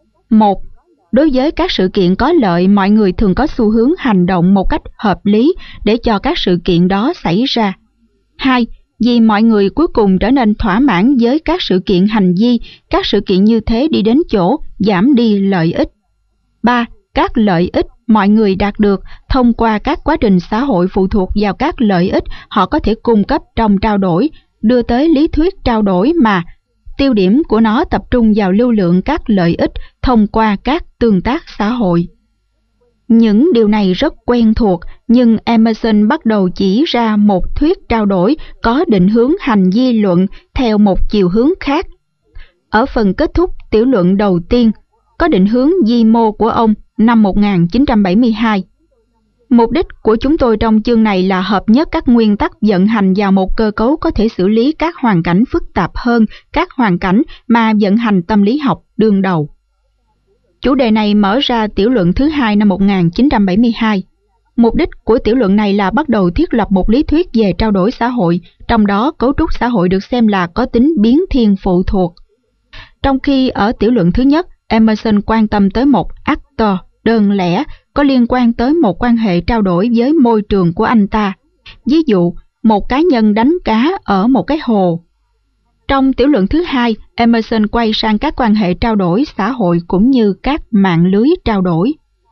1. Đối với các sự kiện có lợi, mọi người thường có xu hướng hành động một cách hợp lý để cho các sự kiện đó xảy ra. 2. Vì mọi người cuối cùng trở nên thỏa mãn với các sự kiện hành vi, các sự kiện như thế đi đến chỗ giảm đi lợi ích. 3. Các lợi ích mọi người đạt được thông qua các quá trình xã hội phụ thuộc vào các lợi ích họ có thể cung cấp trong trao đổi, đưa tới lý thuyết trao đổi mà tiêu điểm của nó tập trung vào lưu lượng các lợi ích thông qua các tương tác xã hội. Những điều này rất quen thuộc, nhưng Emerson bắt đầu chỉ ra một thuyết trao đổi có định hướng hành vi luận theo một chiều hướng khác. Ở phần kết thúc tiểu luận đầu tiên, có định hướng vi mô của ông năm 1972. Mục đích của chúng tôi trong chương này là hợp nhất các nguyên tắc vận hành vào một cơ cấu có thể xử lý các hoàn cảnh phức tạp hơn các hoàn cảnh mà vận hành tâm lý học đương đầu. Chủ đề này mở ra tiểu luận thứ hai năm 1972. Mục đích của tiểu luận này là bắt đầu thiết lập một lý thuyết về trao đổi xã hội, trong đó cấu trúc xã hội được xem là có tính biến thiên phụ thuộc. Trong khi ở tiểu luận thứ nhất, Emerson quan tâm tới một actor đơn lẻ có liên quan tới một quan hệ trao đổi với môi trường của anh ta. Ví dụ, một cá nhân đánh cá ở một cái hồ. Trong tiểu luận thứ hai, Emerson quay sang các quan hệ trao đổi xã hội cũng như các mạng lưới trao đổi.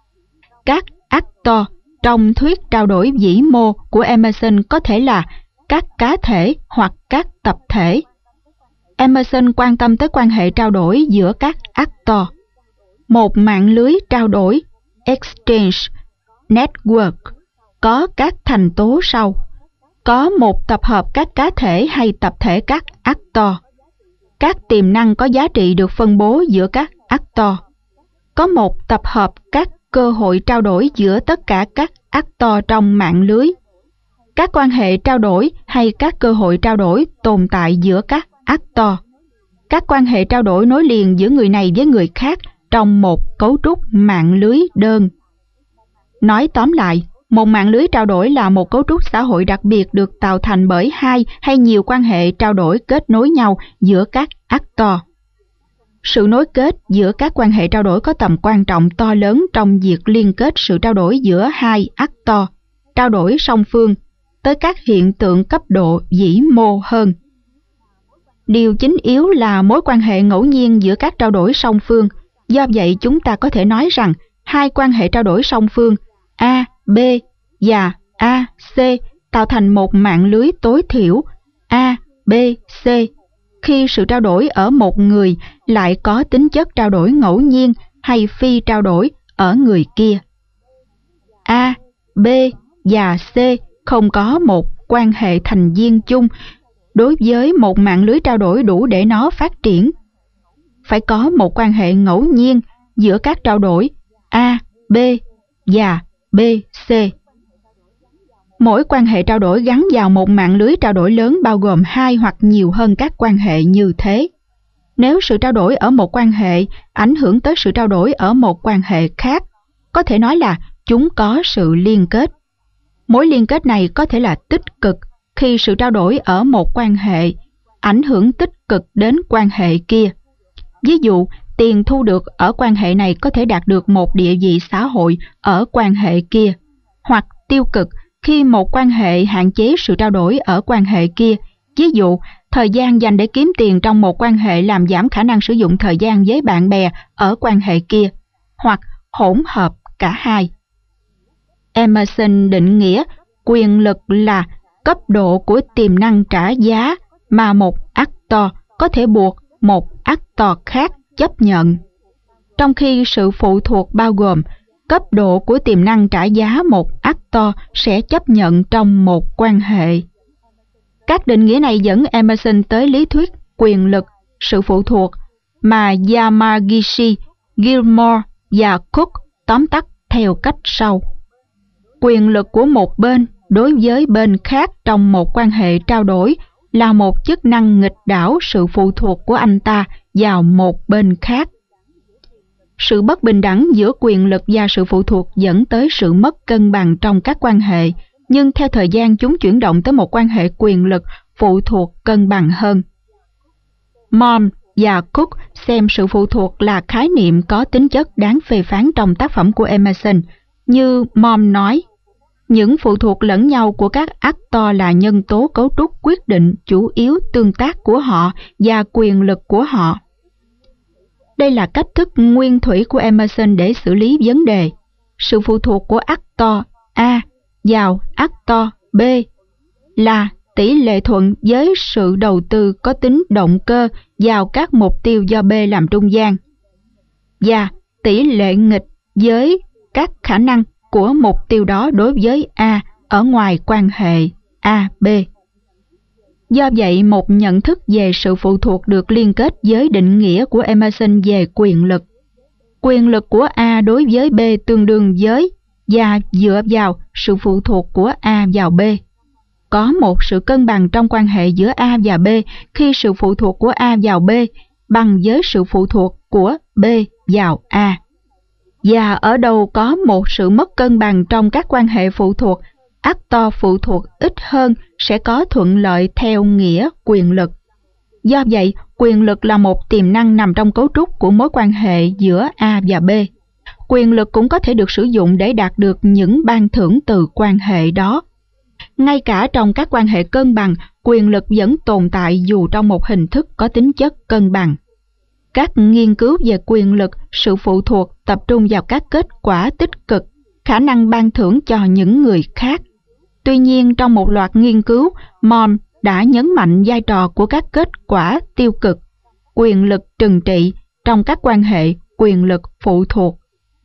Các actor trong thuyết trao đổi vĩ mô của Emerson có thể là các cá thể hoặc các tập thể. Emerson quan tâm tới quan hệ trao đổi giữa các actor. Một mạng lưới trao đổi exchange network có các thành tố sau. Có một tập hợp các cá thể hay tập thể các actor. Các tiềm năng có giá trị được phân bố giữa các actor. Có một tập hợp các cơ hội trao đổi giữa tất cả các actor trong mạng lưới. Các quan hệ trao đổi hay các cơ hội trao đổi tồn tại giữa các actor. Các quan hệ trao đổi nối liền giữa người này với người khác trong một cấu trúc mạng lưới đơn. Nói tóm lại, một mạng lưới trao đổi là một cấu trúc xã hội đặc biệt được tạo thành bởi hai hay nhiều quan hệ trao đổi kết nối nhau giữa các actor. Sự nối kết giữa các quan hệ trao đổi có tầm quan trọng to lớn trong việc liên kết sự trao đổi giữa hai actor, trao đổi song phương, tới các hiện tượng cấp độ vĩ mô hơn. Điều chính yếu là mối quan hệ ngẫu nhiên giữa các trao đổi song phương. Do vậy, chúng ta có thể nói rằng hai quan hệ trao đổi song phương A, B và A, C tạo thành một mạng lưới tối thiểu A, B, C. Khi sự trao đổi ở một người lại có tính chất trao đổi ngẫu nhiên hay phi trao đổi ở người kia. A, B và C không có một quan hệ thành viên chung đối với một mạng lưới trao đổi đủ để nó phát triển. Phải có một quan hệ ngẫu nhiên giữa các trao đổi A, B và B, C. Mỗi quan hệ trao đổi gắn vào một mạng lưới trao đổi lớn bao gồm hai hoặc nhiều hơn các quan hệ như thế. Nếu sự trao đổi ở một quan hệ ảnh hưởng tới sự trao đổi ở một quan hệ khác, có thể nói là chúng có sự liên kết. Mối liên kết này có thể là tích cực khi sự trao đổi ở một quan hệ ảnh hưởng tích cực đến quan hệ kia. Ví dụ, tiền thu được ở quan hệ này có thể đạt được một địa vị xã hội ở quan hệ kia, hoặc tiêu cực khi một quan hệ hạn chế sự trao đổi ở quan hệ kia. Ví dụ, thời gian dành để kiếm tiền trong một quan hệ làm giảm khả năng sử dụng thời gian với bạn bè ở quan hệ kia, hoặc hỗn hợp cả hai. Emerson định nghĩa quyền lực là cấp độ của tiềm năng trả giá mà một actor có thể buộc một actor khác chấp nhận, trong khi sự phụ thuộc bao gồm cấp độ của tiềm năng trả giá một actor sẽ chấp nhận trong một quan hệ. Các định nghĩa này dẫn Emerson tới lý thuyết quyền lực, sự phụ thuộc mà Yamagishi, Gilmore và Cook tóm tắt theo cách sau. Quyền lực của một bên đối với bên khác trong một quan hệ trao đổi là một chức năng nghịch đảo sự phụ thuộc của anh ta vào một bên khác. Sự bất bình đẳng giữa quyền lực và sự phụ thuộc dẫn tới sự mất cân bằng trong các quan hệ, nhưng theo thời gian chúng chuyển động tới một quan hệ quyền lực phụ thuộc cân bằng hơn. Malm và Cook xem sự phụ thuộc là khái niệm có tính chất đáng phê phán trong tác phẩm của Emerson. Như Mom nói, những phụ thuộc lẫn nhau của các actor là nhân tố cấu trúc quyết định chủ yếu tương tác của họ và quyền lực của họ. Đây là cách thức nguyên thủy của Emerson để xử lý vấn đề. Sự phụ thuộc của actor A vào actor B là tỷ lệ thuận với sự đầu tư có tính động cơ vào các mục tiêu do B làm trung gian, và tỷ lệ nghịch với các khả năng của mục tiêu đó đối với A ở ngoài quan hệ A-B. Do vậy, một nhận thức về sự phụ thuộc được liên kết với định nghĩa của Emerson về quyền lực. Quyền lực của A đối với B tương đương với và dựa vào sự phụ thuộc của A vào B. Có một sự cân bằng trong quan hệ giữa A và B khi sự phụ thuộc của A vào B bằng với sự phụ thuộc của B vào A. Và ở đâu có một sự mất cân bằng trong các quan hệ phụ thuộc, actor phụ thuộc ít hơn sẽ có thuận lợi theo nghĩa quyền lực. Do vậy, quyền lực là một tiềm năng nằm trong cấu trúc của mối quan hệ giữa A và B. Quyền lực cũng có thể được sử dụng để đạt được những ban thưởng từ quan hệ đó. Ngay cả trong các quan hệ cân bằng, quyền lực vẫn tồn tại dù trong một hình thức có tính chất cân bằng. Các nghiên cứu về quyền lực, sự phụ thuộc tập trung vào các kết quả tích cực, khả năng ban thưởng cho những người khác. Tuy nhiên, trong một loạt nghiên cứu, Mom đã nhấn mạnh vai trò của các kết quả tiêu cực, quyền lực trừng trị trong các quan hệ quyền lực phụ thuộc.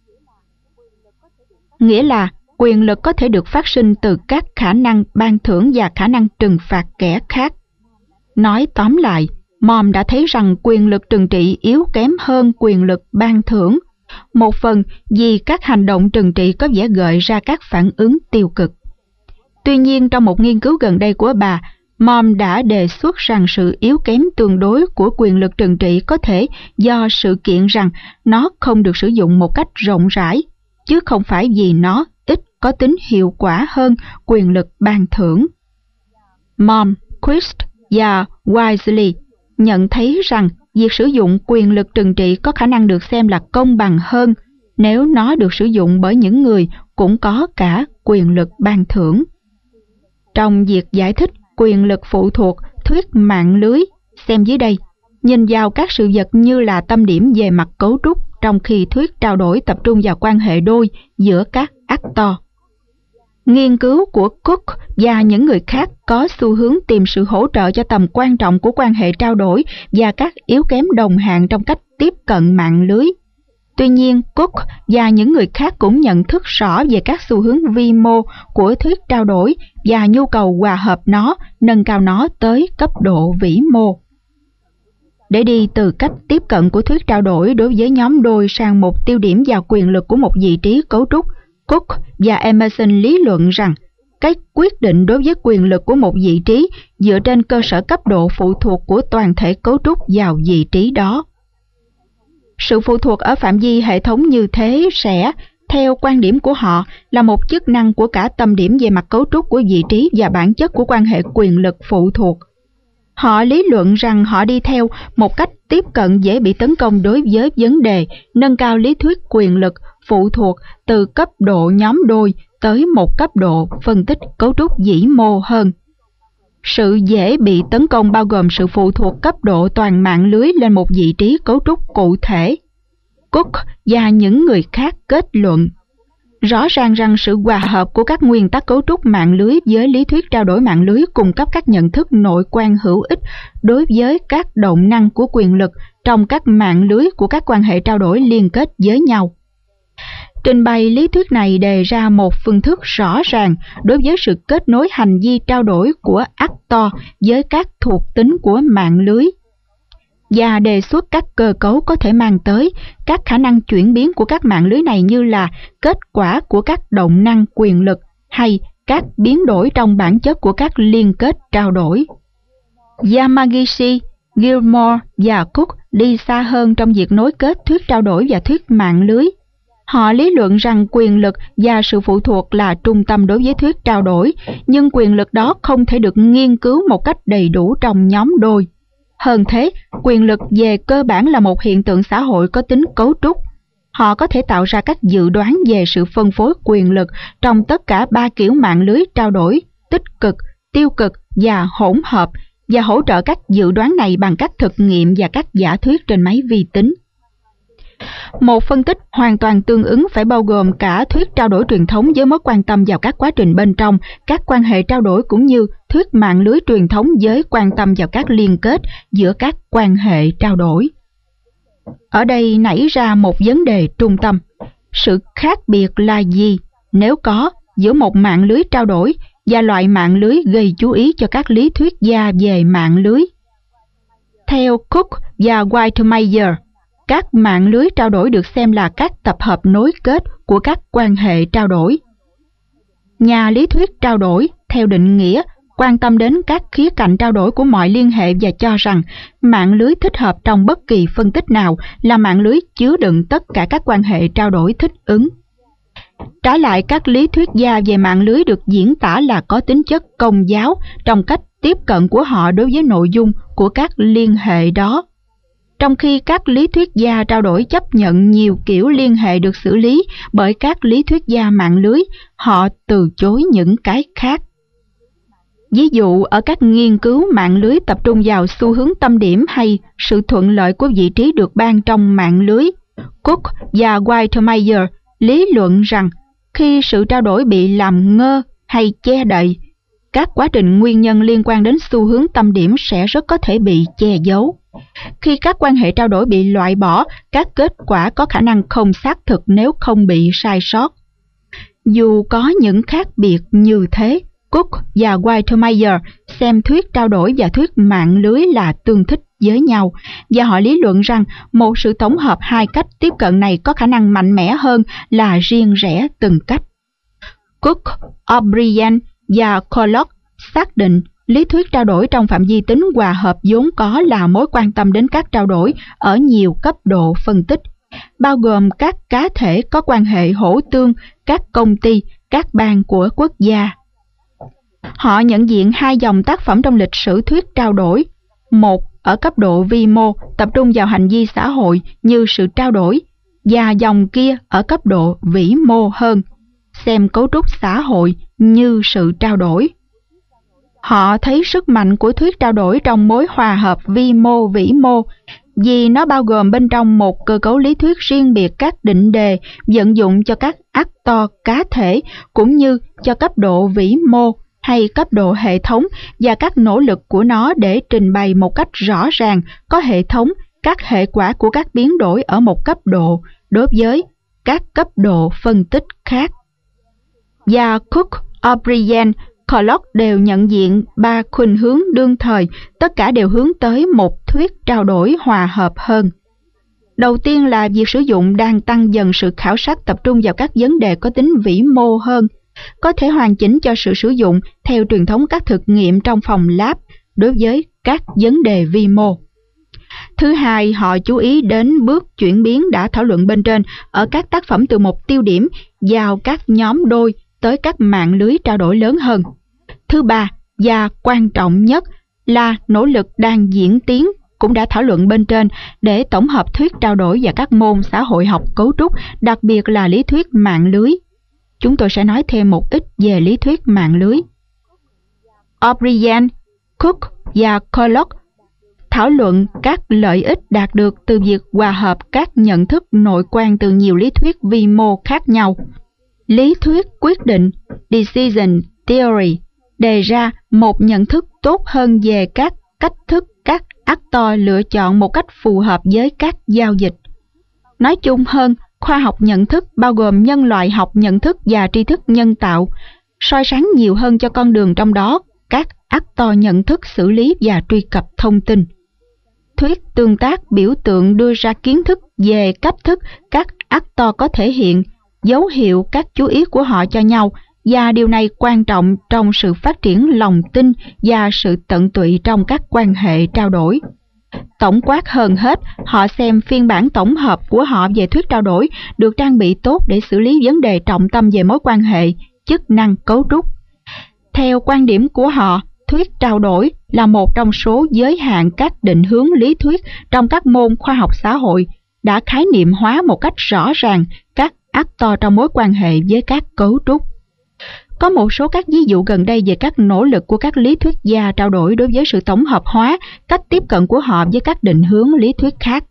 Nghĩa là quyền lực có thể được phát sinh từ các khả năng ban thưởng và khả năng trừng phạt kẻ khác. Nói tóm lại, Mom đã thấy rằng quyền lực trừng trị yếu kém hơn quyền lực ban thưởng, một phần vì các hành động trừng trị có vẻ gợi ra các phản ứng tiêu cực. Tuy nhiên, trong một nghiên cứu gần đây của bà, Mom đã đề xuất rằng sự yếu kém tương đối của quyền lực trừng trị có thể do sự kiện rằng nó không được sử dụng một cách rộng rãi, chứ không phải vì nó ít có tính hiệu quả hơn quyền lực ban thưởng. Mom, Christ và Wisely nhận thấy rằng việc sử dụng quyền lực trừng trị có khả năng được xem là công bằng hơn nếu nó được sử dụng bởi những người cũng có cả quyền lực ban thưởng. Trong việc giải thích quyền lực phụ thuộc, thuyết mạng lưới xem dưới đây nhìn vào các sự vật như là tâm điểm về mặt cấu trúc, trong khi thuyết trao đổi tập trung vào quan hệ đôi giữa các actor. Nghiên cứu của Cook và những người khác có xu hướng tìm sự hỗ trợ cho tầm quan trọng của quan hệ trao đổi và các yếu kém đồng hạng trong cách tiếp cận mạng lưới. Tuy nhiên, Cook và những người khác cũng nhận thức rõ về các xu hướng vi mô của thuyết trao đổi và nhu cầu hòa hợp nó, nâng cao nó tới cấp độ vĩ mô. Để đi từ cách tiếp cận của thuyết trao đổi đối với nhóm đôi sang một tiêu điểm vào quyền lực của một vị trí cấu trúc, Cook và Emerson lý luận rằng cái quyết định đối với quyền lực của một vị trí dựa trên cơ sở cấp độ phụ thuộc của toàn thể cấu trúc vào vị trí đó. Sự phụ thuộc ở phạm vi hệ thống như thế sẽ, theo quan điểm của họ, là một chức năng của cả tâm điểm về mặt cấu trúc của vị trí và bản chất của quan hệ quyền lực phụ thuộc. Họ lý luận rằng họ đi theo một cách tiếp cận dễ bị tấn công đối với vấn đề, nâng cao lý thuyết quyền lực phụ thuộc từ cấp độ nhóm đôi tới một cấp độ phân tích cấu trúc vĩ mô hơn. Sự dễ bị tấn công bao gồm sự phụ thuộc cấp độ toàn mạng lưới lên một vị trí cấu trúc cụ thể. Cook và những người khác kết luận rõ ràng rằng sự hòa hợp của các nguyên tắc cấu trúc mạng lưới với lý thuyết trao đổi mạng lưới cung cấp các nhận thức nội quan hữu ích đối với các động năng của quyền lực trong các mạng lưới của các quan hệ trao đổi liên kết với nhau. Trình bày lý thuyết này đề ra một phương thức rõ ràng đối với sự kết nối hành vi trao đổi của actor với các thuộc tính của mạng lưới, và đề xuất các cơ cấu có thể mang tới các khả năng chuyển biến của các mạng lưới này như là kết quả của các động năng quyền lực hay các biến đổi trong bản chất của các liên kết trao đổi. Yamagishi, Gilmore và Cook đi xa hơn trong việc nối kết thuyết trao đổi và thuyết mạng lưới. Họ lý luận rằng quyền lực và sự phụ thuộc là trung tâm đối với thuyết trao đổi, nhưng quyền lực đó không thể được nghiên cứu một cách đầy đủ trong nhóm đôi. Hơn thế, quyền lực về cơ bản là một hiện tượng xã hội có tính cấu trúc. Họ có thể tạo ra các dự đoán về sự phân phối quyền lực trong tất cả 3 kiểu mạng lưới trao đổi: tích cực, tiêu cực và hỗn hợp, và hỗ trợ các dự đoán này bằng các thực nghiệm và các giả thuyết trên máy vi tính. Một phân tích hoàn toàn tương ứng phải bao gồm cả thuyết trao đổi truyền thống với mối quan tâm vào các quá trình bên trong các quan hệ trao đổi, cũng như thuyết mạng lưới truyền thống với quan tâm vào các liên kết giữa các quan hệ trao đổi. Ở đây nảy ra một vấn đề trung tâm: sự khác biệt là gì, nếu có, giữa một mạng lưới trao đổi và loại mạng lưới gây chú ý cho các lý thuyết gia về mạng lưới? Theo Cook và Whitemeyer, các mạng lưới trao đổi được xem là các tập hợp nối kết của các quan hệ trao đổi. Nhà lý thuyết trao đổi, theo định nghĩa, quan tâm đến các khía cạnh trao đổi của mọi liên hệ và cho rằng mạng lưới thích hợp trong bất kỳ phân tích nào là mạng lưới chứa đựng tất cả các quan hệ trao đổi thích ứng. Trái lại, các lý thuyết gia về mạng lưới được diễn tả là có tính chất công giáo trong cách tiếp cận của họ đối với nội dung của các liên hệ đó. Trong khi các lý thuyết gia trao đổi chấp nhận nhiều kiểu liên hệ được xử lý bởi các lý thuyết gia mạng lưới, họ từ chối những cái khác. Ví dụ, ở các nghiên cứu mạng lưới tập trung vào xu hướng tâm điểm hay sự thuận lợi của vị trí được ban trong mạng lưới, Cook và Whitemeyer lý luận rằng khi sự trao đổi bị làm ngơ hay che đậy, các quá trình nguyên nhân liên quan đến xu hướng tâm điểm sẽ rất có thể bị che giấu. Khi các quan hệ trao đổi bị loại bỏ, các kết quả có khả năng không xác thực nếu không bị sai sót. Dù có những khác biệt như thế, Cook và Whitemeyer xem thuyết trao đổi và thuyết mạng lưới là tương thích với nhau, và họ lý luận rằng một sự tổng hợp hai cách tiếp cận này có khả năng mạnh mẽ hơn là riêng rẽ từng cách. Cook, O'Brien và Collock xác định lý thuyết trao đổi trong phạm vi tính hòa hợp vốn có là mối quan tâm đến các trao đổi ở nhiều cấp độ phân tích, bao gồm các cá thể có quan hệ hỗ tương, các công ty, các bang của quốc gia. Họ nhận diện hai dòng tác phẩm trong lịch sử thuyết trao đổi: một ở cấp độ vi mô tập trung vào hành vi xã hội như sự trao đổi, và dòng kia ở cấp độ vĩ mô hơn, xem cấu trúc xã hội như sự trao đổi. Họ thấy sức mạnh của thuyết trao đổi trong mối hòa hợp vi mô vĩ mô, vì nó bao gồm bên trong một cơ cấu lý thuyết riêng biệt các định đề vận dụng cho các actor cá thể, cũng như cho cấp độ vĩ mô hay cấp độ hệ thống, và các nỗ lực của nó để trình bày một cách rõ ràng, có hệ thống, các hệ quả của các biến đổi ở một cấp độ đối với các cấp độ phân tích khác. Và Cook, O'Brien, Collock đều nhận diện ba khuynh hướng đương thời, tất cả đều hướng tới một thuyết trao đổi hòa hợp hơn. Đầu tiên là việc sử dụng đang tăng dần sự khảo sát tập trung vào các vấn đề có tính vĩ mô hơn, có thể hoàn chỉnh cho sự sử dụng theo truyền thống các thực nghiệm trong phòng lab đối với các vấn đề vi mô. Thứ hai, họ chú ý đến bước chuyển biến đã thảo luận bên trên ở các tác phẩm từ một tiêu điểm vào các nhóm đôi tới các mạng lưới trao đổi lớn hơn. Thứ ba, và quan trọng nhất, là nỗ lực đang diễn tiến cũng đã thảo luận bên trên để tổng hợp thuyết trao đổi và các môn xã hội học cấu trúc, đặc biệt là lý thuyết mạng lưới. Chúng tôi sẽ nói thêm một ít về lý thuyết mạng lưới. O'Brien, Cook và Collock thảo luận các lợi ích đạt được từ việc hòa hợp các nhận thức nội quan từ nhiều lý thuyết vi mô khác nhau. Lý thuyết quyết định, decision theory, đề ra một nhận thức tốt hơn về các cách thức các actor lựa chọn một cách phù hợp với các giao dịch. Nói chung hơn, khoa học nhận thức bao gồm nhân loại học nhận thức và tri thức nhân tạo, soi sáng nhiều hơn cho con đường trong đó các actor nhận thức xử lý và truy cập thông tin. Thuyết tương tác biểu tượng đưa ra kiến thức về cách thức các actor có thể hiện, dấu hiệu các chú ý của họ cho nhau, và điều này quan trọng trong sự phát triển lòng tin và sự tận tụy trong các quan hệ trao đổi. Tổng quát hơn hết, họ xem phiên bản tổng hợp của họ về thuyết trao đổi được trang bị tốt để xử lý vấn đề trọng tâm về mối quan hệ, chức năng, cấu trúc. Theo quan điểm của họ, thuyết trao đổi là một trong số giới hạn các định hướng lý thuyết trong các môn khoa học xã hội đã khái niệm hóa một cách rõ ràng các actor trong mối quan hệ với các cấu trúc. Có một số các ví dụ gần đây về các nỗ lực của các lý thuyết gia trao đổi đối với sự tổng hợp hóa cách tiếp cận của họ với các định hướng lý thuyết khác.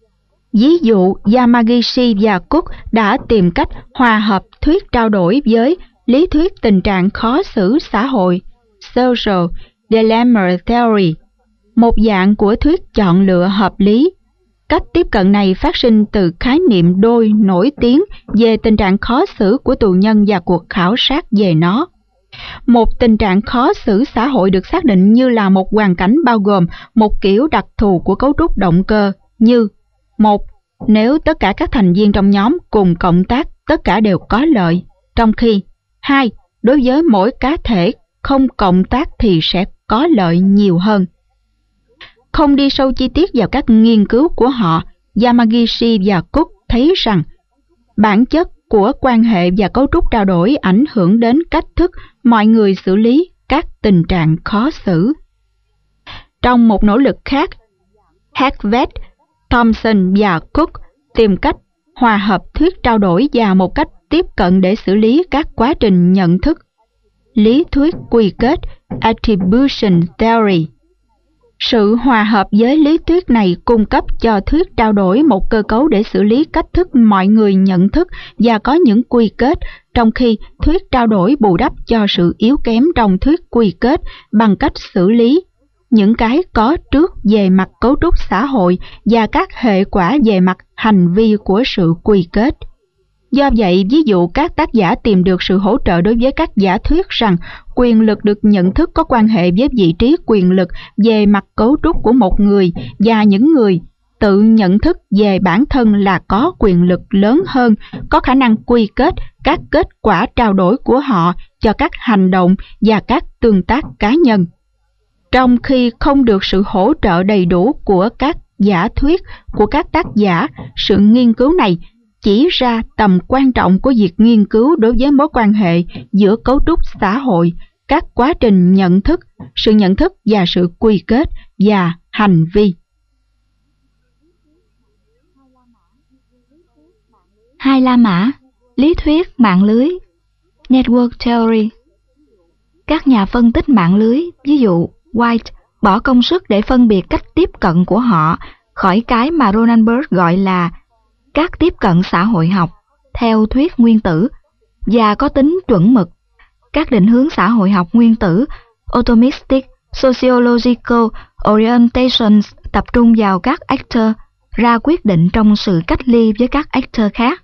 Ví dụ, Yamagishi và Cook đã tìm cách hòa hợp thuyết trao đổi với lý thuyết tình trạng khó xử xã hội, Social Dilemma Theory, một dạng của thuyết chọn lựa hợp lý. Cách tiếp cận này phát sinh từ khái niệm đôi nổi tiếng về tình trạng khó xử của tù nhân và cuộc khảo sát về nó. Một tình trạng khó xử xã hội được xác định như là một hoàn cảnh bao gồm một kiểu đặc thù của cấu trúc động cơ như: 1. Nếu tất cả các thành viên trong nhóm cùng cộng tác, tất cả đều có lợi, trong khi 2. Đối với mỗi cá thể không cộng tác thì sẽ có lợi nhiều hơn. Không đi sâu chi tiết vào các nghiên cứu của họ, Yamagishi và Cook thấy rằng bản chất của quan hệ và cấu trúc trao đổi ảnh hưởng đến cách thức mọi người xử lý các tình trạng khó xử. Trong một nỗ lực khác, Hackett, Thompson và Cook tìm cách hòa hợp thuyết trao đổi và một cách tiếp cận để xử lý các quá trình nhận thức. Lý thuyết quy kết Attribution Theory. Sự hòa hợp với lý thuyết này cung cấp cho thuyết trao đổi một cơ cấu để xử lý cách thức mọi người nhận thức và có những quy kết, trong khi thuyết trao đổi bù đắp cho sự yếu kém trong thuyết quy kết bằng cách xử lý những cái có trước về mặt cấu trúc xã hội và các hệ quả về mặt hành vi của sự quy kết. Do vậy, ví dụ các tác giả tìm được sự hỗ trợ đối với các giả thuyết rằng quyền lực được nhận thức có quan hệ với vị trí quyền lực về mặt cấu trúc của một người, và những người tự nhận thức về bản thân là có quyền lực lớn hơn, có khả năng quy kết các kết quả trao đổi của họ cho các hành động và các tương tác cá nhân. Trong khi không được sự hỗ trợ đầy đủ của các giả thuyết của các tác giả, sự nghiên cứu này chỉ ra tầm quan trọng của việc nghiên cứu đối với mối quan hệ giữa cấu trúc xã hội, các quá trình nhận thức và sự quy kết và hành vi. Hai La Mã, lý thuyết mạng lưới, Network Theory. Các nhà phân tích mạng lưới, ví dụ White, bỏ công sức để phân biệt cách tiếp cận của họ khỏi cái mà Roland Barthes gọi là các tiếp cận xã hội học theo thuyết nguyên tử và có tính chuẩn mực. Các định hướng xã hội học nguyên tử, Atomistic, Sociological Orientations, tập trung vào các actor ra quyết định trong sự cách ly với các actor khác.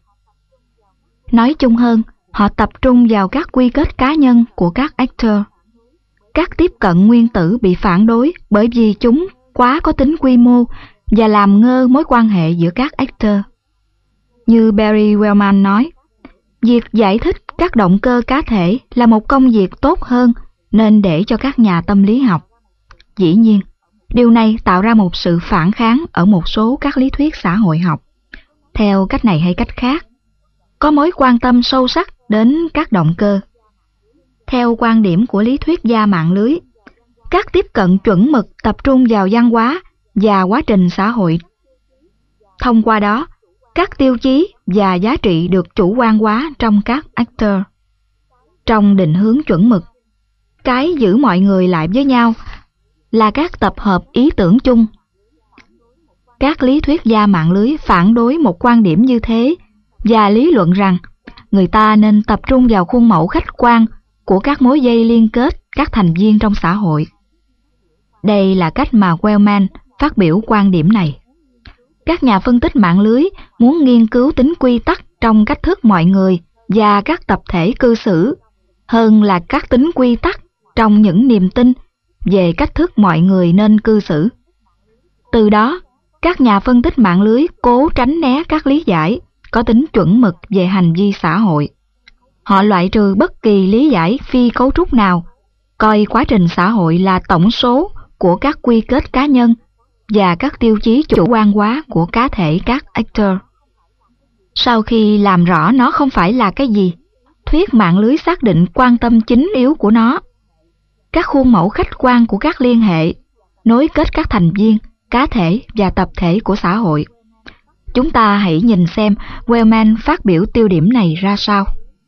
Nói chung hơn, họ tập trung vào các quy kết cá nhân của các actor. Các tiếp cận nguyên tử bị phản đối bởi vì chúng quá có tính quy mô và làm ngơ mối quan hệ giữa các actor. Như Barry Wellman nói, việc giải thích các động cơ cá thể là một công việc tốt hơn nên để cho các nhà tâm lý học. Dĩ nhiên, điều này tạo ra một sự phản kháng ở một số các lý thuyết xã hội học. Theo cách này hay cách khác, có mối quan tâm sâu sắc đến các động cơ. Theo quan điểm của lý thuyết gia mạng lưới, các tiếp cận chuẩn mực tập trung vào văn hóa và quá trình xã hội. Thông qua đó, các tiêu chí và giá trị được chủ quan hóa trong các actor. Trong định hướng chuẩn mực, cái giữ mọi người lại với nhau là các tập hợp ý tưởng chung. Các lý thuyết gia mạng lưới phản đối một quan điểm như thế và lý luận rằng người ta nên tập trung vào khuôn mẫu khách quan của các mối dây liên kết các thành viên trong xã hội. Đây là cách mà Wellman phát biểu quan điểm này. Các nhà phân tích mạng lưới muốn nghiên cứu tính quy tắc trong cách thức mọi người và các tập thể cư xử, hơn là các tính quy tắc trong những niềm tin về cách thức mọi người nên cư xử. Từ đó, các nhà phân tích mạng lưới cố tránh né các lý giải có tính chuẩn mực về hành vi xã hội. Họ loại trừ bất kỳ lý giải phi cấu trúc nào, coi quá trình xã hội là tổng số của các quy kết cá nhân và các tiêu chí chủ quan hóa của cá thể các actor. Sau khi làm rõ nó không phải là cái gì, thuyết mạng lưới xác định quan tâm chính yếu của nó. các khuôn mẫu khách quan của các liên hệ, nối kết các thành viên, cá thể và tập thể của xã hội. Chúng ta hãy nhìn xem Wellman phát biểu tiêu điểm này ra sao.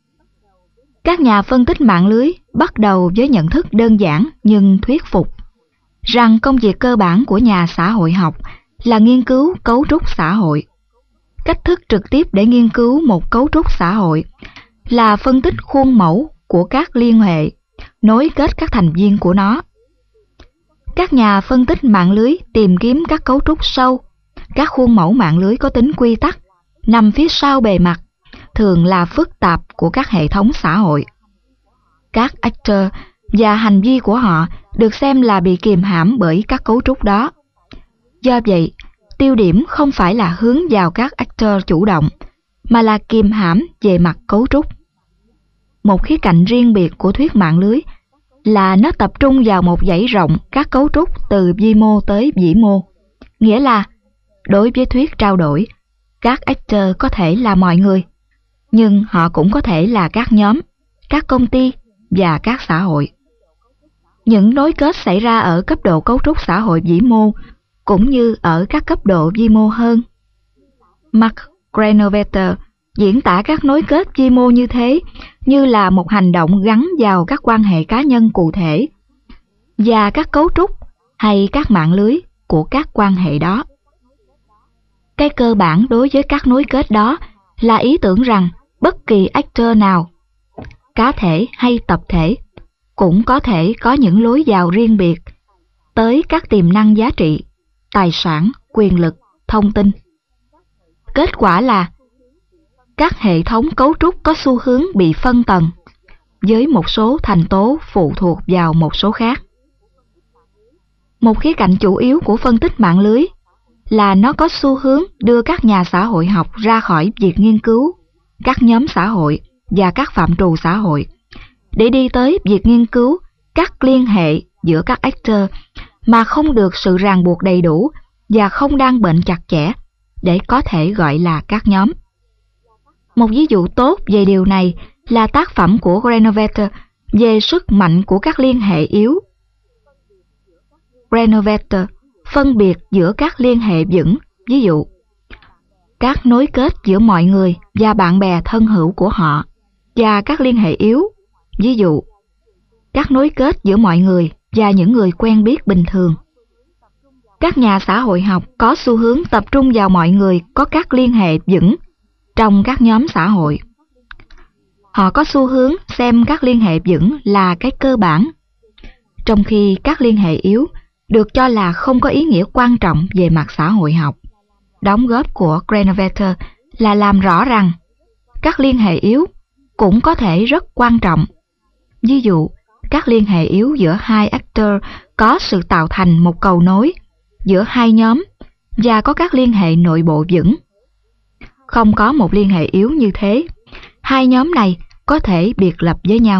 Các nhà phân tích mạng lưới bắt đầu với nhận thức đơn giản nhưng thuyết phục, rằng công việc cơ bản của nhà xã hội học là nghiên cứu cấu trúc xã hội. Cách thức trực tiếp để nghiên cứu một cấu trúc xã hội là phân tích khuôn mẫu của các liên hệ, nối kết các thành viên của nó. Các nhà phân tích mạng lưới tìm kiếm các cấu trúc sâu, các khuôn mẫu mạng lưới có tính quy tắc, nằm phía sau bề mặt, thường là phức tạp của các hệ thống xã hội. Các actor và hành vi của họ được xem là bị kìm hãm bởi các cấu trúc đó. Do vậy, tiêu điểm không phải là hướng vào các actor chủ động, mà là kìm hãm về mặt cấu trúc. Một khía cạnh riêng biệt của thuyết mạng lưới là nó tập trung vào một dãy rộng các cấu trúc từ vi mô tới vĩ mô. Nghĩa là, đối với thuyết trao đổi, các actor có thể là mọi người, nhưng họ cũng có thể là các nhóm, các công ty và các xã hội. Những nối kết xảy ra ở cấp độ cấu trúc xã hội vĩ mô cũng như ở các cấp độ vi mô hơn. Mark Granovetter diễn tả các nối kết vi mô như thế như là một hành động gắn vào các quan hệ cá nhân cụ thể và các cấu trúc hay các mạng lưới của các quan hệ đó. Cái cơ bản đối với các nối kết đó là ý tưởng rằng bất kỳ actor nào, cá thể hay tập thể, cũng có thể có những lối vào riêng biệt tới các tiềm năng giá trị, tài sản, quyền lực, thông tin. Kết quả là các hệ thống cấu trúc có xu hướng bị phân tầng, với một số thành tố phụ thuộc vào một số khác. Một khía cạnh chủ yếu của phân tích mạng lưới là nó có xu hướng đưa các nhà xã hội học ra khỏi việc nghiên cứu các nhóm xã hội và các phạm trù xã hội, để đi tới việc nghiên cứu các liên hệ giữa các actor mà không được sự ràng buộc đầy đủ và không đang bệnh chặt chẽ, để có thể gọi là các nhóm. Một ví dụ tốt về điều này là tác phẩm của Granovetter về sức mạnh của các liên hệ yếu. Granovetter phân biệt giữa các liên hệ vững, ví dụ các nối kết giữa mọi người và bạn bè thân hữu của họ, và các liên hệ yếu, ví dụ các nối kết giữa mọi người và những người quen biết bình thường. Các nhà xã hội học có xu hướng tập trung vào mọi người có các liên hệ vững trong các nhóm xã hội. Họ có xu hướng xem các liên hệ vững là cái cơ bản, trong khi các liên hệ yếu được cho là không có ý nghĩa quan trọng về mặt xã hội học. Đóng góp của Granovetter là làm rõ rằng các liên hệ yếu cũng có thể rất quan trọng. Ví dụ, các liên hệ yếu giữa hai actor có sự tạo thành một cầu nối giữa hai nhóm và có các liên hệ nội bộ vững. Không có một liên hệ yếu như thế, hai nhóm này có thể biệt lập với nhau.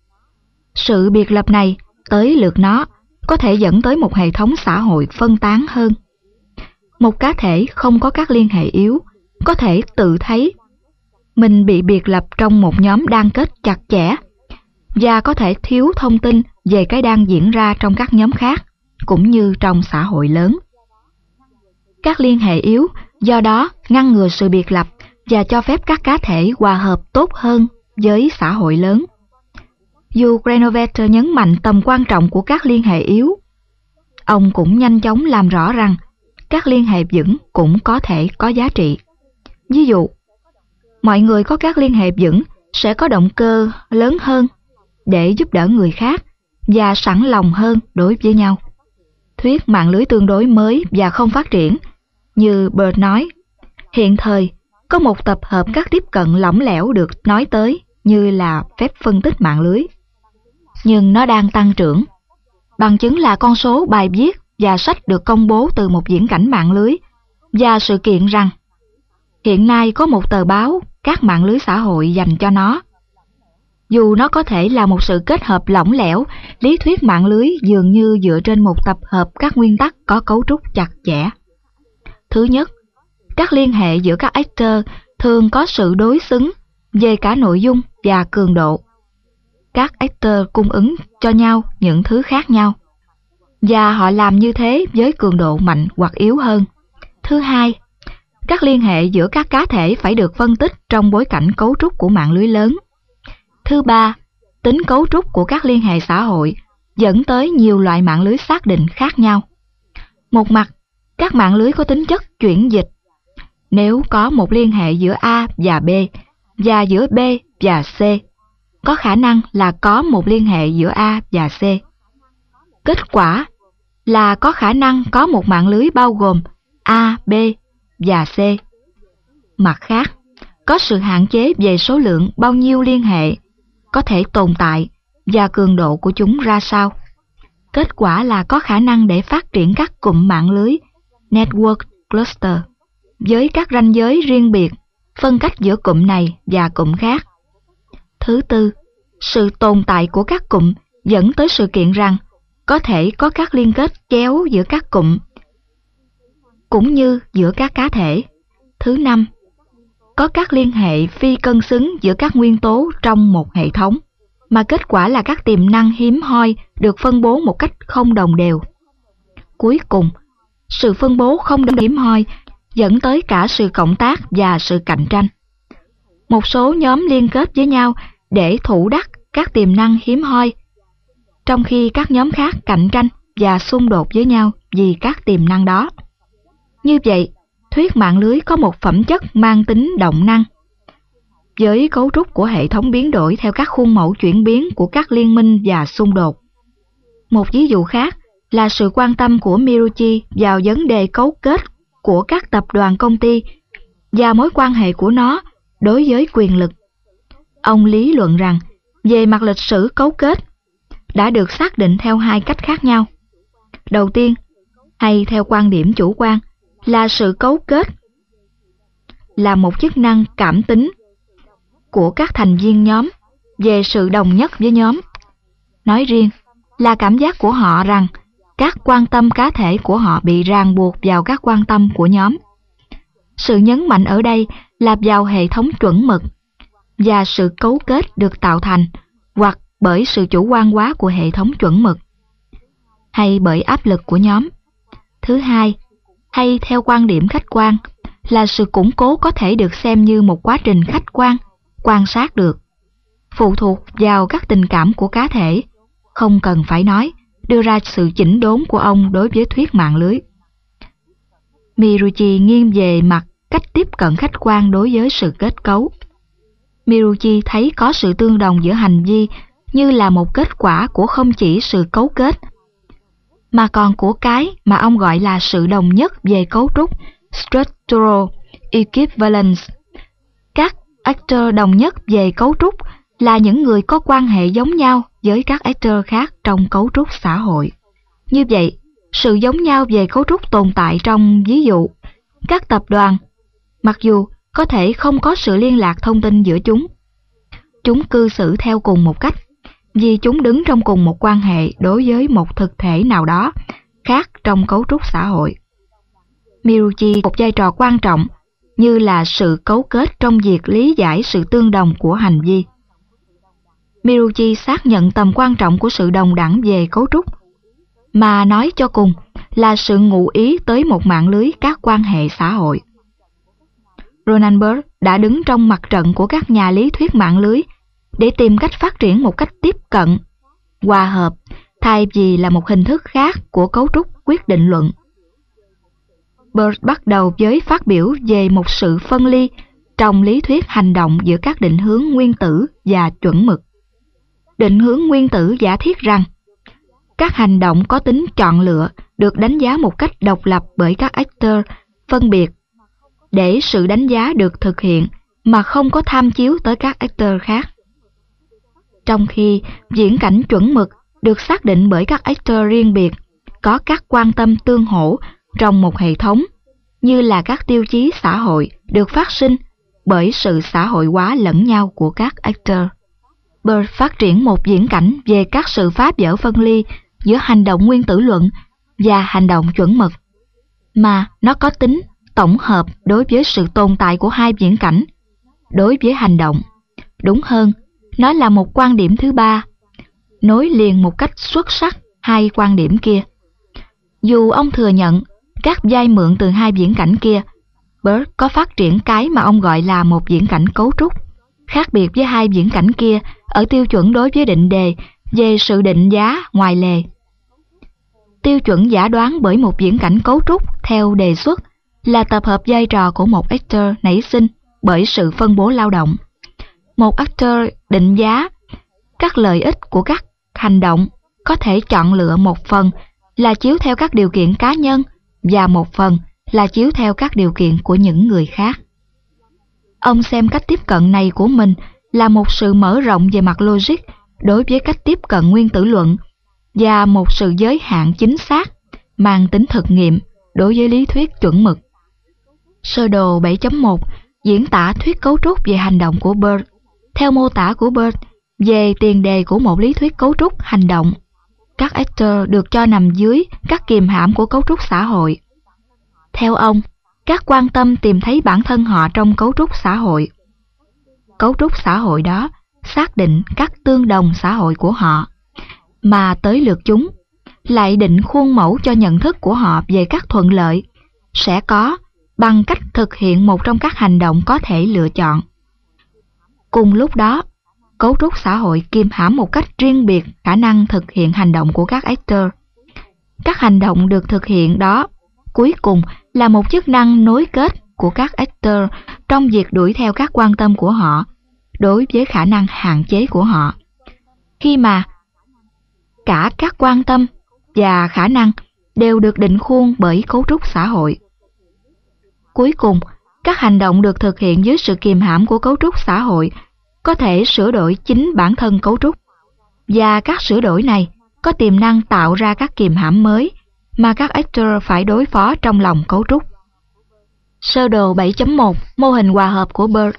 Sự biệt lập này tới lượt nó có thể dẫn tới một hệ thống xã hội phân tán hơn. Một cá thể không có các liên hệ yếu có thể tự thấy mình bị biệt lập trong một nhóm đang kết chặt chẽ và có thể thiếu thông tin về cái đang diễn ra trong các nhóm khác, cũng như trong xã hội lớn. Các liên hệ yếu do đó ngăn ngừa sự biệt lập và cho phép các cá thể hòa hợp tốt hơn với xã hội lớn. Dù Granovetter nhấn mạnh tầm quan trọng của các liên hệ yếu, ông cũng nhanh chóng làm rõ rằng các liên hệ vững cũng có thể có giá trị. Ví dụ, mọi người có các liên hệ vững sẽ có động cơ lớn hơn để giúp đỡ người khác và sẵn lòng hơn đối với nhau. Thuyết mạng lưới tương đối mới và không phát triển, như Bird nói, hiện thời có một tập hợp các tiếp cận lỏng lẻo được nói tới như là phép phân tích mạng lưới. Nhưng nó đang tăng trưởng. Bằng chứng là con số bài viết và sách được công bố từ một viễn cảnh mạng lưới và sự kiện rằng hiện nay có một tờ báo các mạng lưới xã hội dành cho nó. Dù nó có thể là một sự kết hợp lỏng lẻo, lý thuyết mạng lưới dường như dựa trên một tập hợp các nguyên tắc có cấu trúc chặt chẽ. Thứ nhất, các liên hệ giữa các actor thường có sự đối xứng về cả nội dung và cường độ. các actor cung ứng cho nhau những thứ khác nhau, và họ làm như thế với cường độ mạnh hoặc yếu hơn. Thứ hai, các liên hệ giữa các cá thể phải được phân tích trong bối cảnh cấu trúc của mạng lưới lớn. Thứ ba, tính cấu trúc của các liên hệ xã hội dẫn tới nhiều loại mạng lưới xác định khác nhau. Một mặt, các mạng lưới có tính chất chuyển dịch. Nếu có một liên hệ giữa A và B, và giữa B và C, có khả năng là có một liên hệ giữa A và C. Kết quả là có khả năng có một mạng lưới bao gồm A, B và C. Mặt khác, có sự hạn chế về số lượng bao nhiêu liên hệ có thể tồn tại và cường độ của chúng ra sao. Kết quả là có khả năng để phát triển các cụm mạng lưới network cluster với các ranh giới riêng biệt, phân cách giữa cụm này và cụm khác. Thứ tư, sự tồn tại của các cụm dẫn tới sự kiện rằng có thể có các liên kết chéo giữa các cụm, cũng như giữa các cá thể. Thứ năm, có các liên hệ phi cân xứng giữa các nguyên tố trong một hệ thống, mà kết quả là các tiềm năng hiếm hoi được phân bố một cách không đồng đều. Cuối cùng, sự phân bố không đồng hiếm hoi dẫn tới cả sự cộng tác và sự cạnh tranh. Một số nhóm liên kết với nhau để thủ đắc các tiềm năng hiếm hoi, trong khi các nhóm khác cạnh tranh và xung đột với nhau vì các tiềm năng đó. Như vậy, thuyết mạng lưới có một phẩm chất mang tính động năng. Với cấu trúc của hệ thống biến đổi theo các khuôn mẫu chuyển biến của các liên minh và xung đột. Một ví dụ khác là sự quan tâm của Meucci vào vấn đề cấu kết của các tập đoàn công ty và mối quan hệ của nó đối với quyền lực. Ông lý luận rằng, về mặt lịch sử cấu kết đã được xác định theo hai cách khác nhau. Đầu tiên, hay theo quan điểm chủ quan, là sự cấu kết là một chức năng cảm tính của các thành viên nhóm về sự đồng nhất với nhóm. Nói riêng là cảm giác của họ rằng các quan tâm cá thể của họ bị ràng buộc vào các quan tâm của nhóm. Sự nhấn mạnh ở đây là vào hệ thống chuẩn mực, và sự cấu kết được tạo thành hoặc bởi sự chủ quan hóa của hệ thống chuẩn mực, hay bởi áp lực của nhóm. Thứ hai, hay theo quan điểm khách quan, là sự củng cố có thể được xem như một quá trình khách quan, quan sát được, phụ thuộc vào các tình cảm của cá thể, không cần phải nói, đưa ra sự chỉnh đốn của ông đối với thuyết mạng lưới. Meucci nghiêng về mặt cách tiếp cận khách quan đối với sự kết cấu. Meucci thấy có sự tương đồng giữa hành vi như là một kết quả của không chỉ sự cấu kết, mà còn của cái mà ông gọi là sự đồng nhất về cấu trúc, structural equivalence. Các actor đồng nhất về cấu trúc là những người có quan hệ giống nhau với các actor khác trong cấu trúc xã hội. Như vậy, sự giống nhau về cấu trúc tồn tại trong ví dụ các tập đoàn, mặc dù có thể không có sự liên lạc thông tin giữa chúng. Chúng cư xử theo cùng một cách, vì chúng đứng trong cùng một quan hệ đối với một thực thể nào đó khác trong cấu trúc xã hội. Meucci một vai trò quan trọng như là sự cấu kết trong việc lý giải sự tương đồng của hành vi. Meucci xác nhận tầm quan trọng của sự đồng đẳng về cấu trúc, mà nói cho cùng là sự ngụ ý tới một mạng lưới các quan hệ xã hội. Roland Barthes đã đứng trong mặt trận của các nhà lý thuyết mạng lưới để tìm cách phát triển một cách tiếp cận, hòa hợp, thay vì là một hình thức khác của cấu trúc quyết định luận. Barthes bắt đầu với phát biểu về một sự phân ly trong lý thuyết hành động giữa các định hướng nguyên tử và chuẩn mực. Định hướng nguyên tử giả thiết rằng các hành động có tính chọn lựa được đánh giá một cách độc lập bởi các actor phân biệt, để sự đánh giá được thực hiện mà không có tham chiếu tới các actor khác. Trong khi viễn cảnh chuẩn mực được xác định bởi các actor riêng biệt, có các quan tâm tương hỗ trong một hệ thống, như là các tiêu chí xã hội được phát sinh bởi sự xã hội hóa lẫn nhau của các actor. Barthes phát triển một viễn cảnh về các sự phá vỡ phân ly giữa hành động nguyên tử luận và hành động chuẩn mực, mà nó có tính tổng hợp đối với sự tồn tại của hai viễn cảnh. Đối với hành động, đúng hơn Nó là một quan điểm thứ ba, nối liền một cách xuất sắc hai quan điểm kia. Dù ông thừa nhận các vai mượn từ hai viễn cảnh kia, Bert có phát triển cái mà ông gọi là một viễn cảnh cấu trúc, khác biệt với hai viễn cảnh kia ở tiêu chuẩn đối với định đề về sự định giá ngoài lề. Tiêu chuẩn giả đoán bởi một viễn cảnh cấu trúc theo đề xuất là tập hợp vai trò của một actor nảy sinh bởi sự phân bố lao động. Một actor định giá các lợi ích của các hành động có thể chọn lựa một phần là chiếu theo các điều kiện cá nhân và một phần là chiếu theo các điều kiện của những người khác. Ông xem cách tiếp cận này của mình là một sự mở rộng về mặt logic đối với cách tiếp cận nguyên tử luận và một sự giới hạn chính xác mang tính thực nghiệm đối với lý thuyết chuẩn mực. Sơ đồ 7.1 diễn tả thuyết cấu trúc về hành động của Bert. Theo mô tả của Bert về tiền đề của một lý thuyết cấu trúc hành động, các actor được cho nằm dưới các kiềm hãm của cấu trúc xã hội. Theo ông, các quan tâm tìm thấy bản thân họ trong cấu trúc xã hội. Cấu trúc xã hội đó xác định các tương đồng xã hội của họ, mà tới lượt chúng lại định khuôn mẫu cho nhận thức của họ về các thuận lợi sẽ có bằng cách thực hiện một trong các hành động có thể lựa chọn. Cùng lúc đó, cấu trúc xã hội kiềm hãm một cách riêng biệt khả năng thực hiện hành động của các actor. Các hành động được thực hiện đó cuối cùng là một chức năng nối kết của các actor trong việc đuổi theo các quan tâm của họ đối với khả năng hạn chế của họ. Khi mà cả các quan tâm và khả năng đều được định khuôn bởi cấu trúc xã hội. Cuối cùng, các hành động được thực hiện dưới sự kiềm hãm của cấu trúc xã hội có thể sửa đổi chính bản thân cấu trúc, và các sửa đổi này có tiềm năng tạo ra các kiềm hãm mới mà các actor phải đối phó trong lòng cấu trúc. Sơ đồ 7.1 mô hình hòa hợp của Bert.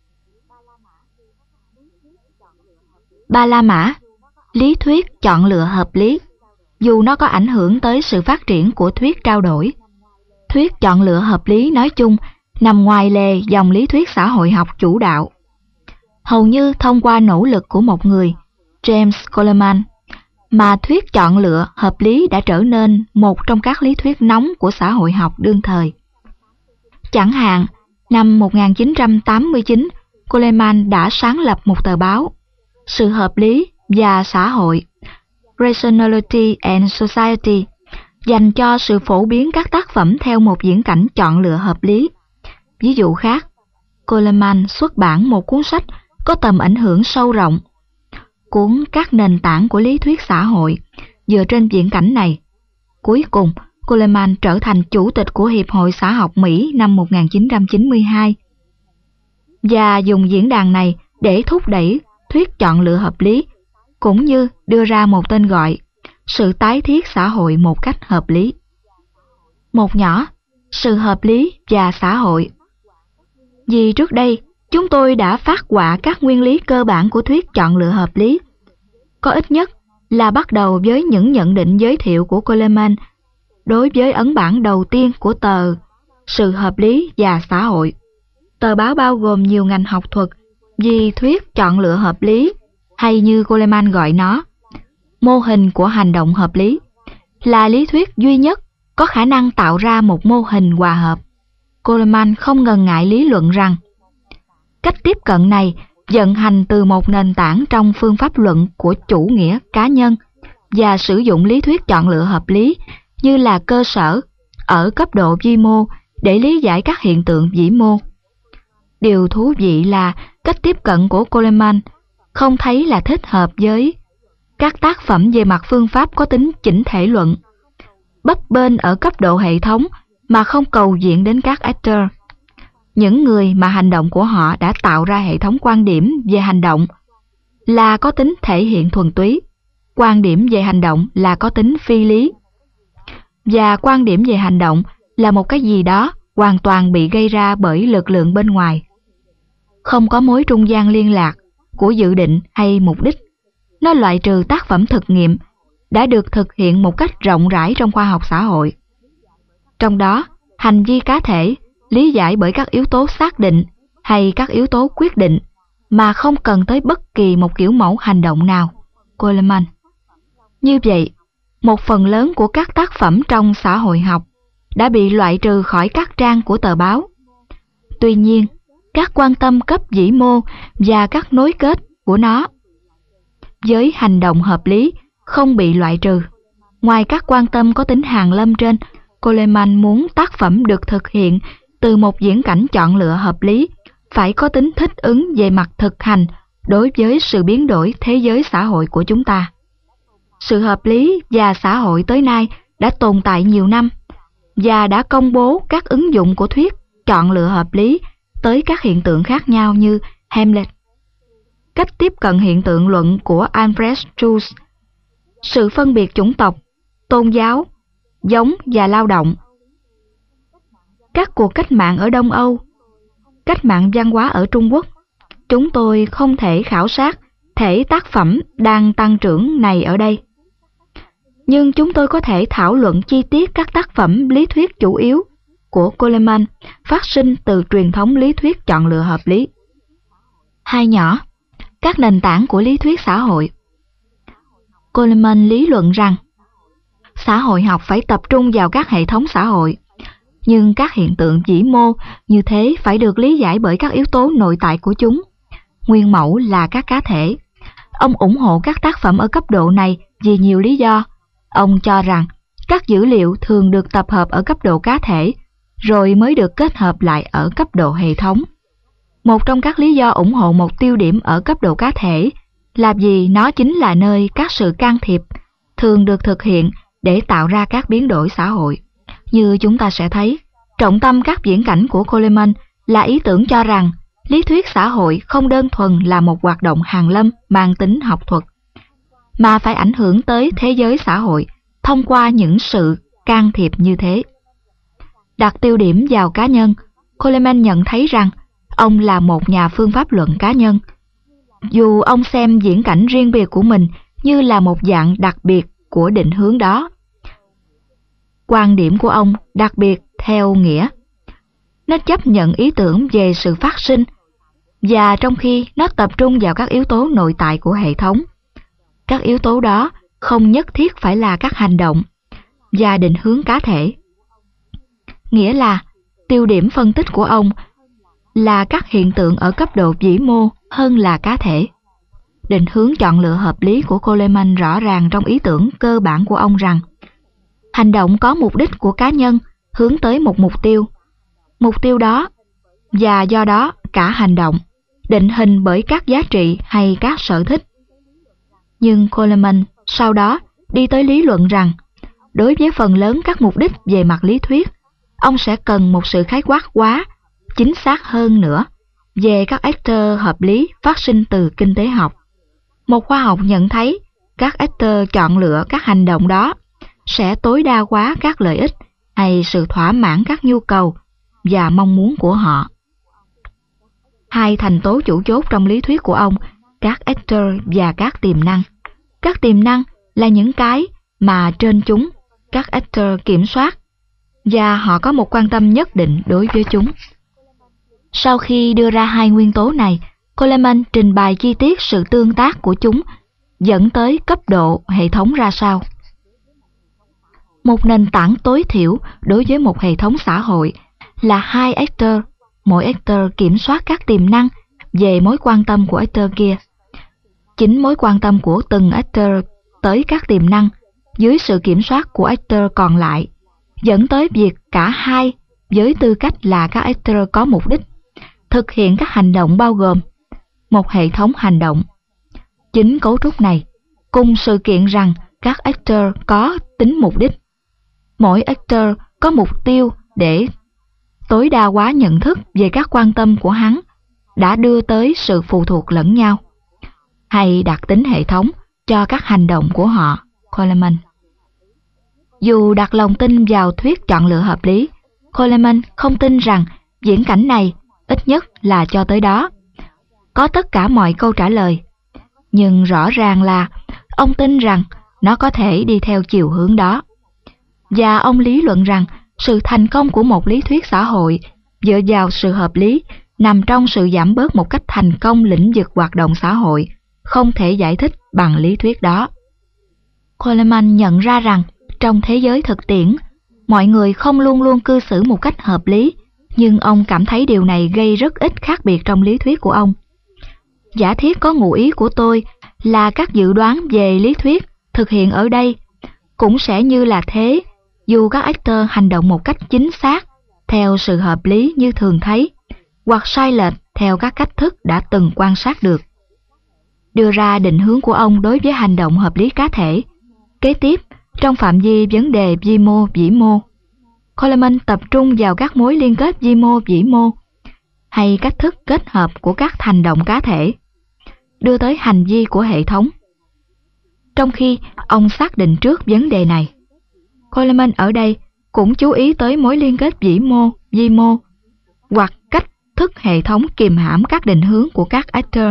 Ba La Mã, lý thuyết chọn lựa hợp lý, dù nó có ảnh hưởng tới sự phát triển của thuyết trao đổi. Thuyết chọn lựa hợp lý nói chung nằm ngoài lề dòng lý thuyết xã hội học chủ đạo. Hầu như thông qua nỗ lực của một người, James Coleman, mà thuyết chọn lựa hợp lý đã trở nên một trong các lý thuyết nóng của xã hội học đương thời. Chẳng hạn, năm 1989, Coleman đã sáng lập một tờ báo, Sự hợp lý và xã hội, Rationality and Society, dành cho sự phổ biến các tác phẩm theo một viễn cảnh chọn lựa hợp lý. Ví dụ khác, Coleman xuất bản một cuốn sách có tầm ảnh hưởng sâu rộng, cuốn Các nền tảng của lý thuyết xã hội, dựa trên viễn cảnh này. Cuối cùng, Coleman trở thành chủ tịch của Hiệp hội Xã học Mỹ năm 1992 và dùng diễn đàn này để thúc đẩy thuyết chọn lựa hợp lý, cũng như đưa ra một tên gọi, sự tái thiết xã hội một cách hợp lý. Một nhỏ, sự hợp lý và xã hội. Vì trước đây, chúng tôi đã phát họa các nguyên lý cơ bản của thuyết chọn lựa hợp lý. Có ít nhất là bắt đầu với những nhận định giới thiệu của Coleman đối với ấn bản đầu tiên của tờ Sự hợp lý và xã hội. Tờ báo bao gồm nhiều ngành học thuật vì thuyết chọn lựa hợp lý, hay như Coleman gọi nó, mô hình của hành động hợp lý, là lý thuyết duy nhất có khả năng tạo ra một mô hình hòa hợp. Coleman không ngần ngại lý luận rằng cách tiếp cận này vận hành từ một nền tảng trong phương pháp luận của chủ nghĩa cá nhân và sử dụng lý thuyết chọn lựa hợp lý như là cơ sở ở cấp độ vi mô để lý giải các hiện tượng vĩ mô. Điều thú vị là cách tiếp cận của Coleman không thấy là thích hợp với các tác phẩm về mặt phương pháp có tính chỉnh thể luận, bấp bênh ở cấp độ hệ thống mà không cầu viện đến các actor, những người mà hành động của họ đã tạo ra hệ thống quan điểm về hành động là có tính thể hiện thuần túy, quan điểm về hành động là có tính phi lý, và quan điểm về hành động là một cái gì đó hoàn toàn bị gây ra bởi lực lượng bên ngoài. Không có mối trung gian liên lạc của dự định hay mục đích. Nó loại trừ tác phẩm thực nghiệm đã được thực hiện một cách rộng rãi trong khoa học xã hội. Trong đó, hành vi cá thể lý giải bởi các yếu tố xác định hay các yếu tố quyết định mà không cần tới bất kỳ một kiểu mẫu hành động nào. Coleman. Như vậy, một phần lớn của các tác phẩm trong xã hội học đã bị loại trừ khỏi các trang của tờ báo. Tuy nhiên, các quan tâm cấp vĩ mô và các nối kết của nó với hành động hợp lý không bị loại trừ. Ngoài các quan tâm có tính hàn lâm trên, Coleman muốn tác phẩm được thực hiện từ một viễn cảnh chọn lựa hợp lý, phải có tính thích ứng về mặt thực hành đối với sự biến đổi thế giới xã hội của chúng ta. Sự hợp lý và xã hội tới nay đã tồn tại nhiều năm và đã công bố các ứng dụng của thuyết chọn lựa hợp lý tới các hiện tượng khác nhau như Hamlet. Cách tiếp cận hiện tượng luận của Alfred Schulz, sự phân biệt chủng tộc, tôn giáo, giống và lao động. Các cuộc cách mạng ở Đông Âu, cách mạng văn hóa ở Trung Quốc. Chúng tôi không thể khảo sát thể tác phẩm đang tăng trưởng này ở đây. Nhưng chúng tôi có thể thảo luận chi tiết các tác phẩm lý thuyết chủ yếu của Coleman phát sinh từ truyền thống lý thuyết chọn lựa hợp lý. 2 nhỏ, các nền tảng của lý thuyết xã hội. Coleman lý luận rằng xã hội học phải tập trung vào các hệ thống xã hội, nhưng các hiện tượng vĩ mô như thế phải được lý giải bởi các yếu tố nội tại của chúng. Nguyên mẫu là các cá thể. Ông ủng hộ các tác phẩm ở cấp độ này vì nhiều lý do. Ông cho rằng các dữ liệu thường được tập hợp ở cấp độ cá thể, rồi mới được kết hợp lại ở cấp độ hệ thống. Một trong các lý do ủng hộ một tiêu điểm ở cấp độ cá thể là vì nó chính là nơi các sự can thiệp thường được thực hiện để tạo ra các biến đổi xã hội. Như chúng ta sẽ thấy, trọng tâm các viễn cảnh của Coleman là ý tưởng cho rằng lý thuyết xã hội không đơn thuần là một hoạt động hàn lâm mang tính học thuật, mà phải ảnh hưởng tới thế giới xã hội thông qua những sự can thiệp như thế. Đặt tiêu điểm vào cá nhân, Coleman nhận thấy rằng ông là một nhà phương pháp luận cá nhân. Dù ông xem viễn cảnh riêng biệt của mình như là một dạng đặc biệt của định hướng đó. Quan điểm của ông đặc biệt theo nghĩa nó chấp nhận ý tưởng về sự phát sinh, và trong khi nó tập trung vào các yếu tố nội tại của hệ thống. Các yếu tố đó không nhất thiết phải là các hành động và định hướng cá thể. Nghĩa là tiêu điểm phân tích của ông là các hiện tượng ở cấp độ vĩ mô hơn là cá thể. Định hướng chọn lựa hợp lý của Coleman rõ ràng trong ý tưởng cơ bản của ông rằng hành động có mục đích của cá nhân hướng tới một mục tiêu. Mục tiêu đó, và do đó cả hành động, định hình bởi các giá trị hay các sở thích. Nhưng Coleman sau đó đi tới lý luận rằng đối với phần lớn các mục đích về mặt lý thuyết, ông sẽ cần một sự khái quát quá, chính xác hơn nữa về các actor hợp lý phát sinh từ kinh tế học. Một khoa học nhận thấy các actor chọn lựa các hành động đó sẽ tối đa hóa các lợi ích hay sự thỏa mãn các nhu cầu và mong muốn của họ. 2 thành tố chủ chốt trong lý thuyết của ông, các actor và các tiềm năng. Các tiềm năng là những cái mà trên chúng các actor kiểm soát, và họ có một quan tâm nhất định đối với chúng. Sau khi đưa ra 2 nguyên tố này, Coleman trình bày chi tiết sự tương tác của chúng dẫn tới cấp độ hệ thống ra sao. Một nền tảng tối thiểu đối với một hệ thống xã hội là 2 actor, mỗi actor kiểm soát các tiềm năng về mối quan tâm của actor kia. Chính mối quan tâm của từng actor tới các tiềm năng dưới sự kiểm soát của actor còn lại dẫn tới việc cả hai với tư cách là các actor có mục đích thực hiện các hành động bao gồm một hệ thống hành động. Chính cấu trúc này cùng sự kiện rằng các actor có tính mục đích. Mỗi actor có mục tiêu để tối đa hóa nhận thức về các quan tâm của hắn đã đưa tới sự phụ thuộc lẫn nhau, hay đặc tính hệ thống cho các hành động của họ. Coleman. Dù đặt lòng tin vào thuyết chọn lựa hợp lý, Coleman không tin rằng viễn cảnh này, ít nhất là cho tới đó, có tất cả mọi câu trả lời. Nhưng rõ ràng là ông tin rằng nó có thể đi theo chiều hướng đó. Và ông lý luận rằng sự thành công của một lý thuyết xã hội dựa vào sự hợp lý nằm trong sự giảm bớt một cách thành công lĩnh vực hoạt động xã hội, không thể giải thích bằng lý thuyết đó. Coleman nhận ra rằng trong thế giới thực tiễn, mọi người không luôn luôn cư xử một cách hợp lý, nhưng ông cảm thấy điều này gây rất ít khác biệt trong lý thuyết của ông. Giả thiết có ngụ ý của tôi là các dự đoán về lý thuyết thực hiện ở đây cũng sẽ như là thế, dù các actor hành động một cách chính xác theo sự hợp lý như thường thấy, hoặc sai lệch theo các cách thức đã từng quan sát được. Đưa ra định hướng của ông đối với hành động hợp lý cá thể. Kế tiếp, trong phạm vi vấn đề vi mô vĩ mô, Coleman tập trung vào các mối liên kết vi mô vĩ mô hay cách thức kết hợp của các hành động cá thể, đưa tới hành vi của hệ thống. Trong khi ông xác định trước vấn đề này, Coleman ở đây cũng chú ý tới mối liên kết vĩ mô, vi mô, hoặc cách thức hệ thống kìm hãm các định hướng của các actor.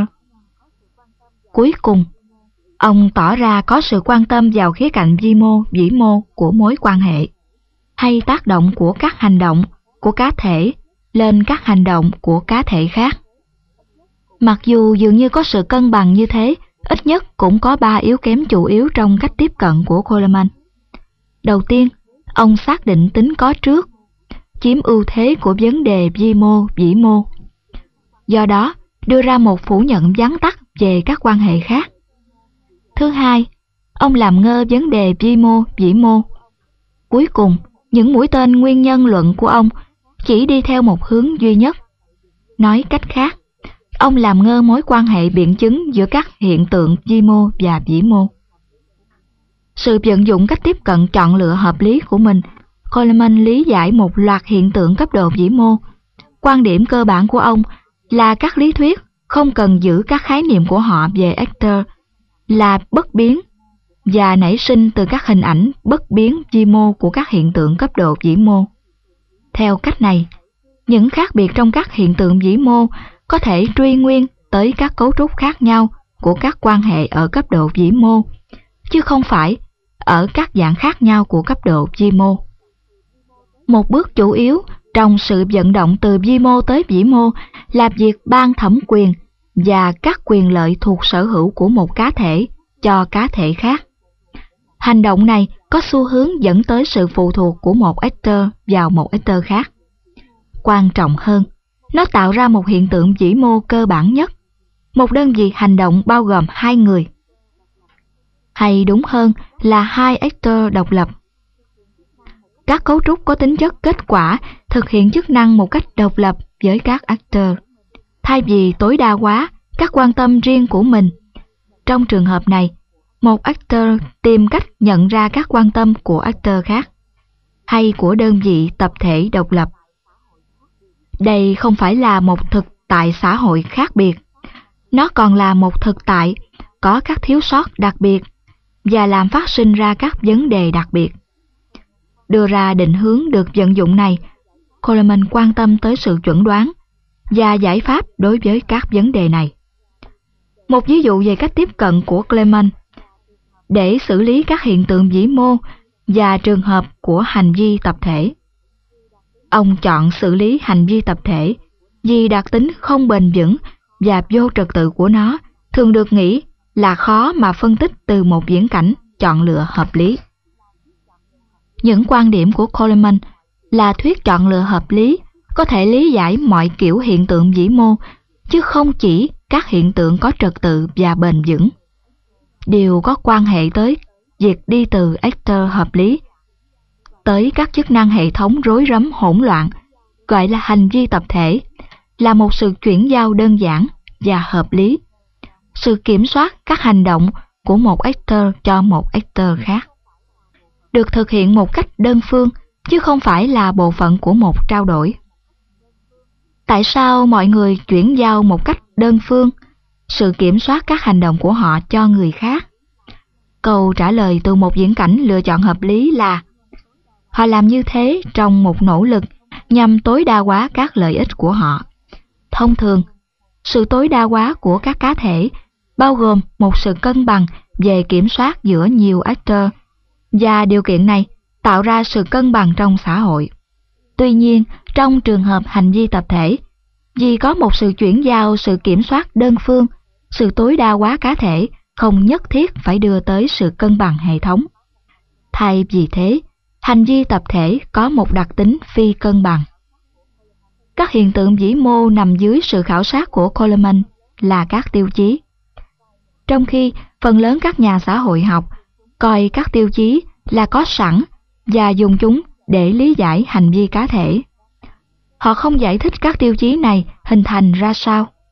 Cuối cùng, ông tỏ ra có sự quan tâm vào khía cạnh vi mô, vĩ mô của mối quan hệ, hay tác động của các hành động của cá thể lên các hành động của cá thể khác. Mặc dù dường như có sự cân bằng như thế, ít nhất cũng có 3 yếu kém chủ yếu trong cách tiếp cận của Coleman. Đầu tiên, ông xác định tính có trước, chiếm ưu thế của vấn đề vi mô, vĩ mô. Do đó, đưa ra một phủ nhận vắn tắt về các quan hệ khác. Thứ hai, ông làm ngơ vấn đề vi mô, vĩ mô. Cuối cùng, những mũi tên nguyên nhân luận của ông chỉ đi theo một hướng duy nhất. Nói cách khác, ông làm ngơ mối quan hệ biện chứng giữa các hiện tượng vi mô và vĩ mô. Sự vận dụng cách tiếp cận chọn lựa hợp lý của mình, Coleman lý giải một loạt hiện tượng cấp độ vĩ mô. Quan điểm cơ bản của ông là các lý thuyết không cần giữ các khái niệm của họ về actor là bất biến và nảy sinh từ các hình ảnh bất biến vi mô của các hiện tượng cấp độ vĩ mô. Theo cách này, những khác biệt trong các hiện tượng vĩ mô có thể truy nguyên tới các cấu trúc khác nhau của các quan hệ ở cấp độ vĩ mô, chứ không phải ở các dạng khác nhau của cấp độ vi mô. Một bước chủ yếu trong sự vận động từ vi mô tới vĩ mô là việc ban thẩm quyền và các quyền lợi thuộc sở hữu của một cá thể cho cá thể khác. Hành động này có xu hướng dẫn tới sự phụ thuộc của một actor vào một actor khác. Quan trọng hơn, nó tạo ra một hiện tượng vĩ mô cơ bản nhất, một đơn vị hành động bao gồm 2 người. Hay đúng hơn là 2 actor độc lập. Các cấu trúc có tính chất kết quả thực hiện chức năng một cách độc lập với các actor, thay vì tối đa hóa các quan tâm riêng của mình. Trong trường hợp này, một actor tìm cách nhận ra các quan tâm của actor khác, hay của đơn vị tập thể độc lập. Đây không phải là một thực tại xã hội khác biệt, nó còn là một thực tại có các thiếu sót đặc biệt và làm phát sinh ra các vấn đề đặc biệt. Đưa ra định hướng được vận dụng này, Coleman quan tâm tới sự chuẩn đoán và giải pháp đối với các vấn đề này. Một ví dụ về cách tiếp cận của Coleman để xử lý các hiện tượng vĩ mô và trường hợp của hành vi tập thể. Ông chọn xử lý hành vi tập thể vì đặc tính không bền vững và vô trật tự của nó thường được nghĩ là khó mà phân tích từ một viễn cảnh chọn lựa hợp lý. Những quan điểm của Coleman là thuyết chọn lựa hợp lý có thể lý giải mọi kiểu hiện tượng vĩ mô, chứ không chỉ các hiện tượng có trật tự và bền vững. Điều có quan hệ tới việc đi từ actor hợp lý tới các chức năng hệ thống rối rắm hỗn loạn, gọi là hành vi tập thể, là một sự chuyển giao đơn giản và hợp lý, sự kiểm soát các hành động của một actor cho một actor khác, được thực hiện một cách đơn phương, chứ không phải là bộ phận của một trao đổi. Tại sao mọi người chuyển giao một cách đơn phương sự kiểm soát các hành động của họ cho người khác? Câu trả lời từ một viễn cảnh lựa chọn hợp lý là họ làm như thế trong một nỗ lực nhằm tối đa hóa các lợi ích của họ. Thông thường, sự tối đa hóa của các cá thể bao gồm một sự cân bằng về kiểm soát giữa nhiều actor, và điều kiện này tạo ra sự cân bằng trong xã hội. Tuy nhiên, trong trường hợp hành vi tập thể, Vì có một sự chuyển giao sự kiểm soát đơn phương, sự tối đa hóa cá thể không nhất thiết phải đưa tới sự cân bằng hệ thống. Thay vì thế, hành vi tập thể có một đặc tính phi cân bằng. Các hiện tượng vĩ mô nằm dưới sự khảo sát của Coleman là các tiêu chí. Trong khi phần lớn các nhà xã hội học coi các tiêu chí là có sẵn và dùng chúng để lý giải hành vi cá thể. Họ không giải thích các tiêu chí này hình thành ra sao.